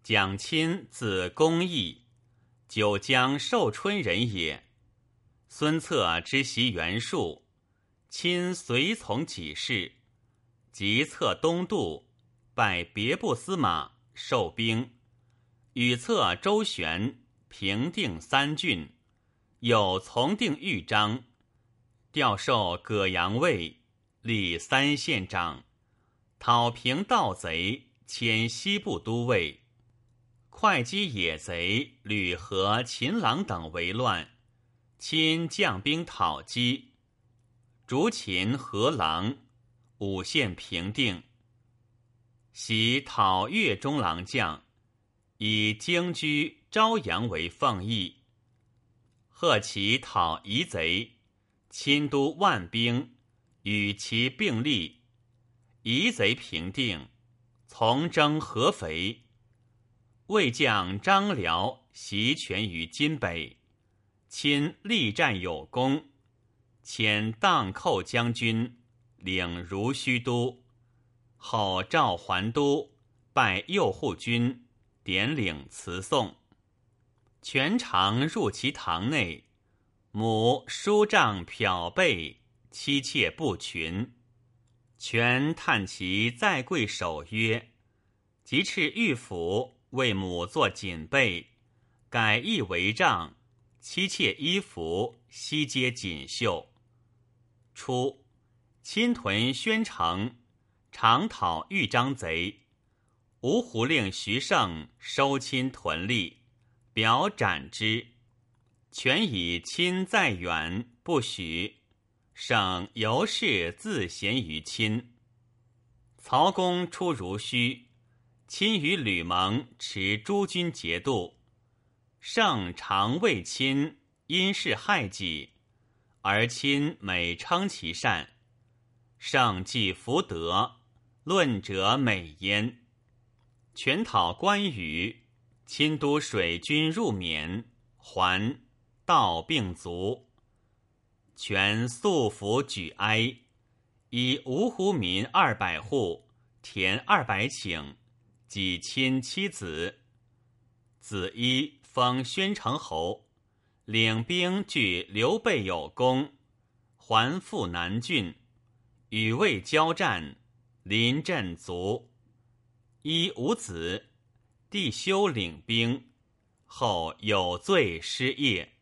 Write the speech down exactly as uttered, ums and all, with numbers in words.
蒋钦字公义，九江寿春人也。孙策之袭袁术，亲随从己事，即策东渡，拜别部司马，授兵，与策周旋，平定三郡，又从定豫章，调授葛阳尉，立三县长，讨平盗贼，迁西部都尉，会稽野贼吕和、秦朗等为乱，亲将兵讨击，逐秦河郎，五县平定。袭讨越中郎将，以京居昭阳为奉义。贺其讨夷贼，亲都万兵，与其并立，夷贼平定，从征合肥。魏将张辽袭权于津北，亲力战有功，遣荡寇将军，领如须都。后召还都，拜右护军，典领辞送。权常入其堂内，母梳帐漂背，妻妾不群。权叹其在贵守约，即敕御府为母作锦被，改翼为帐，妻妾衣服悉皆锦绣。初，侵屯宣城，常讨豫章贼，芜湖令徐盛收侵屯吏，表斩之。权以亲在远，不许。盛由是自咸于亲。曹公出如须，亲与吕蒙持诸军节度。盛常为亲，因事害己，而亲每称其善。盛既福德，论者美焉。权讨关羽，亲都水军入缅，还，道病卒。权素服举哀，以芜湖民二百户，田二百顷，己亲妻子。子一封宣城侯，领兵据刘备有功，还复南郡，与魏交战，临阵卒。一无子，弟修领兵，后有罪失业。